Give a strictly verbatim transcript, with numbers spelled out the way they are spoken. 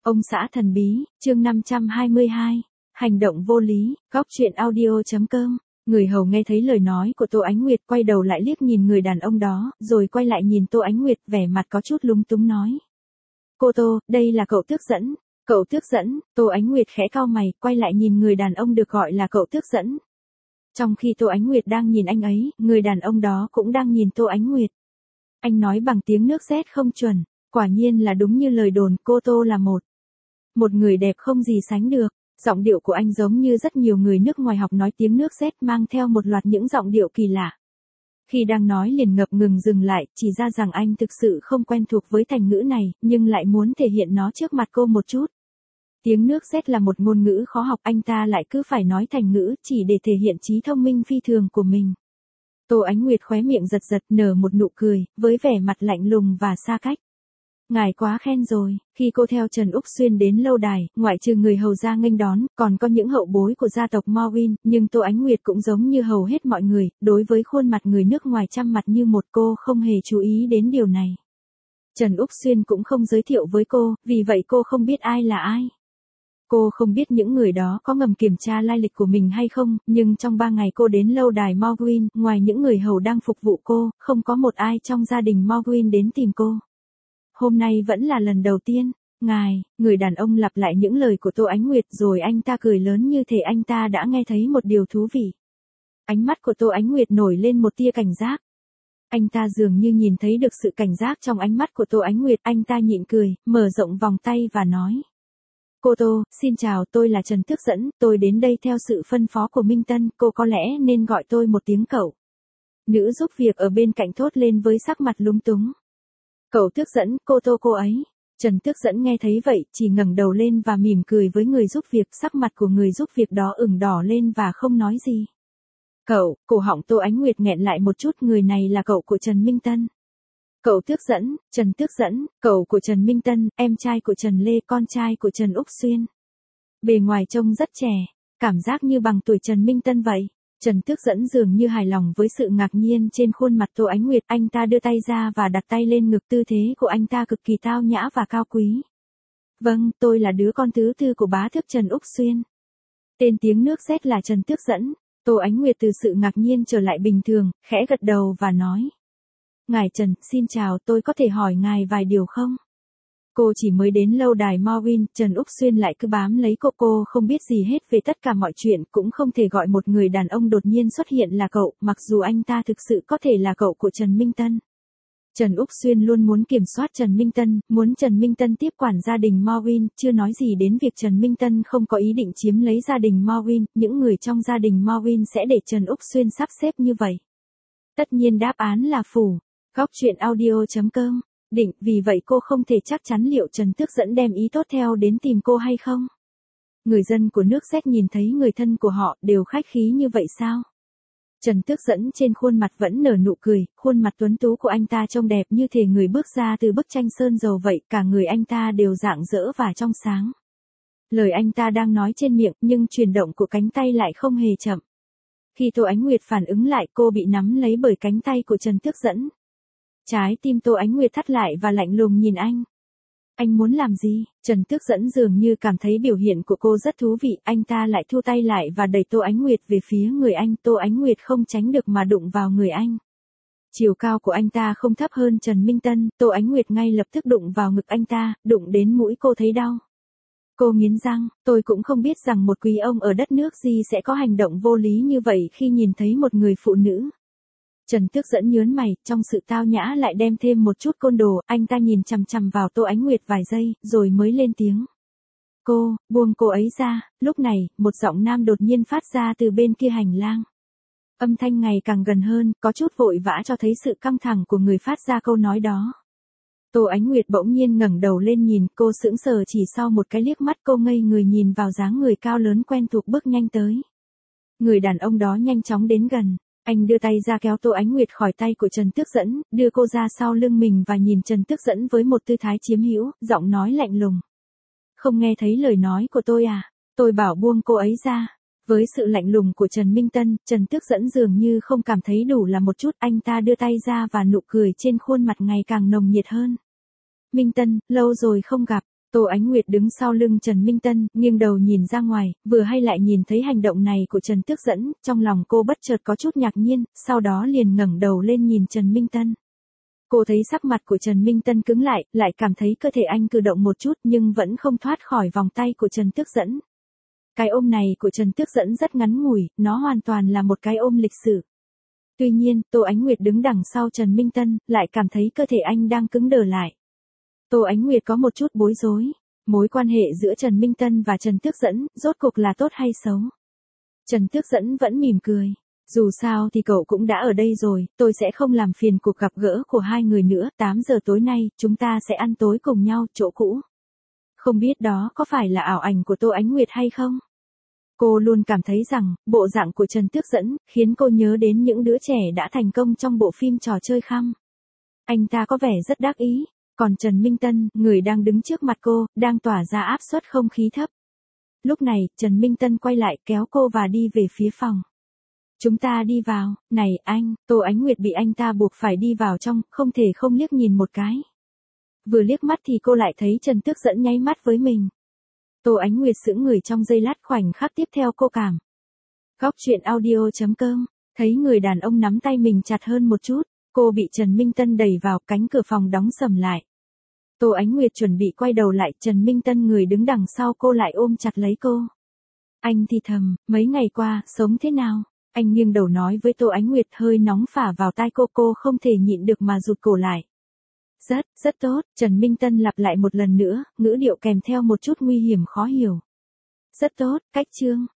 Ông xã thần bí, chương năm trăm hai mươi hai. Hành động vô lý, góc truyện audio.com. Người hầu nghe thấy lời nói của Tô Ánh Nguyệt quay đầu lại liếc nhìn người đàn ông đó, rồi quay lại nhìn Tô Ánh Nguyệt vẻ mặt có chút lúng túng nói. Cô Tô, đây là cậu tước dẫn. Cậu tước dẫn, Tô Ánh Nguyệt khẽ cau mày, quay lại nhìn người đàn ông được gọi là cậu tước dẫn. Trong khi Tô Ánh Nguyệt đang nhìn anh ấy, người đàn ông đó cũng đang nhìn Tô Ánh Nguyệt. Anh nói bằng tiếng nước sét không chuẩn, quả nhiên là đúng như lời đồn, cô Tô là một. Một người đẹp không gì sánh được. Giọng điệu của anh giống như rất nhiều người nước ngoài học nói tiếng nước sét mang theo một loạt những giọng điệu kỳ lạ. Khi đang nói liền ngập ngừng dừng lại, chỉ ra rằng anh thực sự không quen thuộc với thành ngữ này, nhưng lại muốn thể hiện nó trước mặt cô một chút. Tiếng nước sét là một ngôn ngữ khó học, anh ta lại cứ phải nói thành ngữ chỉ để thể hiện trí thông minh phi thường của mình. Tô Ánh Nguyệt khóe miệng giật giật nở một nụ cười, với vẻ mặt lạnh lùng và xa cách. Ngài quá khen rồi. Khi cô theo Trần Úc Xuyên đến lâu đài, ngoại trừ người hầu ra nghênh đón, còn có những hậu bối của gia tộc Morwin, nhưng Tô Ánh Nguyệt cũng giống như hầu hết mọi người, đối với khuôn mặt người nước ngoài trăm mặt như một, cô không hề chú ý đến điều này. Trần Úc Xuyên cũng không giới thiệu với cô, vì vậy cô không biết ai là ai. Cô không biết những người đó có ngầm kiểm tra lai lịch của mình hay không, nhưng trong ba ngày cô đến lâu đài Morwin, ngoài những người hầu đang phục vụ cô, không có một ai trong gia đình Morwin đến tìm cô. Hôm nay vẫn là lần đầu tiên. Ngài, người đàn ông lặp lại những lời của Tô Ánh Nguyệt rồi anh ta cười lớn như thể anh ta đã nghe thấy một điều thú vị. Ánh mắt của Tô Ánh Nguyệt nổi lên một tia cảnh giác. Anh ta dường như nhìn thấy được sự cảnh giác trong ánh mắt của Tô Ánh Nguyệt, anh ta nhịn cười, mở rộng vòng tay và nói. Cô Tô, xin chào, tôi là Trần Tước Dẫn, tôi đến đây theo sự phân phó của Minh Tân, cô có lẽ nên gọi tôi một tiếng cậu. Nữ giúp việc ở bên cạnh thốt lên với sắc mặt lúng túng. Cậu Tước Dẫn, cô Tô cô ấy. Trần Tước Dẫn nghe thấy vậy, chỉ ngẩng đầu lên và mỉm cười với người giúp việc, sắc mặt của người giúp việc đó ửng đỏ lên và không nói gì. Cậu, cổ họng Tô Ánh Nguyệt nghẹn lại một chút, người này là cậu của Trần Minh Tân. Cậu Tước Dẫn, Trần Tước Dẫn, cậu của Trần Minh Tân, em trai của Trần Lê, con trai của Trần Úc Xuyên. Bề ngoài trông rất trẻ, cảm giác như bằng tuổi Trần Minh Tân vậy. Trần Tước Dẫn dường như hài lòng với sự ngạc nhiên trên khuôn mặt Tô Ánh Nguyệt, anh ta đưa tay ra và đặt tay lên ngực, tư thế của anh ta cực kỳ tao nhã và cao quý. Vâng, tôi là đứa con thứ tư của bá tước Trần Úc Xuyên. Tên tiếng nước sét là Trần Tước Dẫn. Tô Ánh Nguyệt từ sự ngạc nhiên trở lại bình thường, khẽ gật đầu và nói. Ngài Trần, xin chào, tôi có thể hỏi ngài vài điều không? Cô chỉ mới đến lâu đài Morwin, Trần Úc Xuyên lại cứ bám lấy cô, cô không biết gì hết về tất cả mọi chuyện, cũng không thể gọi một người đàn ông đột nhiên xuất hiện là cậu, mặc dù anh ta thực sự có thể là cậu của Trần Minh Tân. Trần Úc Xuyên luôn muốn kiểm soát Trần Minh Tân, muốn Trần Minh Tân tiếp quản gia đình Morwin, chưa nói gì đến việc Trần Minh Tân không có ý định chiếm lấy gia đình Morwin, những người trong gia đình Morwin sẽ để Trần Úc Xuyên sắp xếp như vậy. Tất nhiên đáp án là phủ. Góc truyện audio.com. Định, vì vậy cô không thể chắc chắn liệu Trần Tước Dẫn đem ý tốt theo đến tìm cô hay không. Người dân của nước sét nhìn thấy người thân của họ đều khách khí như vậy sao? Trần Tước Dẫn trên khuôn mặt vẫn nở nụ cười, khuôn mặt tuấn tú của anh ta trông đẹp như thể người bước ra từ bức tranh sơn dầu vậy, cả người anh ta đều rạng rỡ và trong sáng. Lời anh ta đang nói trên miệng, nhưng chuyển động của cánh tay lại không hề chậm. Khi Tô Ánh Nguyệt phản ứng lại, cô bị nắm lấy bởi cánh tay của Trần Tước Dẫn. Trái tim Tô Ánh Nguyệt thắt lại và lạnh lùng nhìn anh. Anh muốn làm gì? Trần Tước Dẫn dường như cảm thấy biểu hiện của cô rất thú vị, anh ta lại thu tay lại và đẩy Tô Ánh Nguyệt về phía người anh, Tô Ánh Nguyệt không tránh được mà đụng vào người anh. Chiều cao của anh ta không thấp hơn Trần Minh Tân, Tô Ánh Nguyệt ngay lập tức đụng vào ngực anh ta, đụng đến mũi cô thấy đau. Cô nghiến răng, tôi cũng không biết rằng một quý ông ở đất nước gì sẽ có hành động vô lý như vậy khi nhìn thấy một người phụ nữ. Trần Tước Dẫn nhớn mày, trong sự tao nhã lại đem thêm một chút côn đồ, anh ta nhìn chằm chằm vào Tô Ánh Nguyệt vài giây, rồi mới lên tiếng. Cô, buông cô ấy ra. Lúc này, một giọng nam đột nhiên phát ra từ bên kia hành lang. Âm thanh ngày càng gần hơn, có chút vội vã cho thấy sự căng thẳng của người phát ra câu nói đó. Tô Ánh Nguyệt bỗng nhiên ngẩng đầu lên nhìn, cô sững sờ chỉ sau một cái liếc mắt, cô ngây người nhìn vào dáng người cao lớn quen thuộc bước nhanh tới. Người đàn ông đó nhanh chóng đến gần. Anh đưa tay ra kéo Tô Ánh Nguyệt khỏi tay của Trần Tước Dẫn, đưa cô ra sau lưng mình và nhìn Trần Tước Dẫn với một tư thái chiếm hữu, giọng nói lạnh lùng. Không nghe thấy lời nói của tôi à? Tôi bảo buông cô ấy ra. Với sự lạnh lùng của Trần Minh Tân, Trần Tước Dẫn dường như không cảm thấy đủ là một chút, anh ta đưa tay ra và nụ cười trên khuôn mặt ngày càng nồng nhiệt hơn. Minh Tân, lâu rồi không gặp. Tô Ánh Nguyệt đứng sau lưng Trần Minh Tân, nghiêng đầu nhìn ra ngoài, vừa hay lại nhìn thấy hành động này của Trần Tước Dẫn, trong lòng cô bất chợt có chút ngạc nhiên, sau đó liền ngẩng đầu lên nhìn Trần Minh Tân. Cô thấy sắc mặt của Trần Minh Tân cứng lại, lại cảm thấy cơ thể anh cử động một chút nhưng vẫn không thoát khỏi vòng tay của Trần Tước Dẫn. Cái ôm này của Trần Tước Dẫn rất ngắn ngủi, nó hoàn toàn là một cái ôm lịch sự. Tuy nhiên, Tô Ánh Nguyệt đứng đằng sau Trần Minh Tân, lại cảm thấy cơ thể anh đang cứng đờ lại. Tô Ánh Nguyệt có một chút bối rối, mối quan hệ giữa Trần Minh Tân và Trần Tước Dẫn, rốt cuộc là tốt hay xấu? Trần Tước Dẫn vẫn mỉm cười. Dù sao thì cậu cũng đã ở đây rồi, tôi sẽ không làm phiền cuộc gặp gỡ của hai người nữa, tám giờ tối nay, chúng ta sẽ ăn tối cùng nhau, chỗ cũ. Không biết đó có phải là ảo ảnh của Tô Ánh Nguyệt hay không? Cô luôn cảm thấy rằng, bộ dạng của Trần Tước Dẫn, khiến cô nhớ đến những đứa trẻ đã thành công trong bộ phim trò chơi khăm. Anh ta có vẻ rất đắc ý, còn Trần Minh Tân, người đang đứng trước mặt cô, đang tỏa ra áp suất không khí thấp. Lúc này, Trần Minh Tân quay lại kéo cô và đi về phía phòng. Chúng ta đi vào, này anh, Tô Ánh Nguyệt bị anh ta buộc phải đi vào trong, không thể không liếc nhìn một cái. Vừa liếc mắt thì cô lại thấy Trần Tước Dẫn nháy mắt với mình. Tô Ánh Nguyệt sững người trong giây lát, khoảnh khắc tiếp theo cô cảm. Góc truyện audio chấm com, thấy người đàn ông nắm tay mình chặt hơn một chút, cô bị Trần Minh Tân đẩy vào, cánh cửa phòng đóng sầm lại. Tô Ánh Nguyệt chuẩn bị quay đầu lại, Trần Minh Tân người đứng đằng sau cô lại ôm chặt lấy cô. Anh thì thầm, mấy ngày qua, sống thế nào? Anh nghiêng đầu nói với Tô Ánh Nguyệt, hơi nóng phả vào tai cô, cô không thể nhịn được mà rụt cổ lại. Rất, rất tốt, Trần Minh Tân lặp lại một lần nữa, ngữ điệu kèm theo một chút nguy hiểm khó hiểu. Rất tốt, cách chương.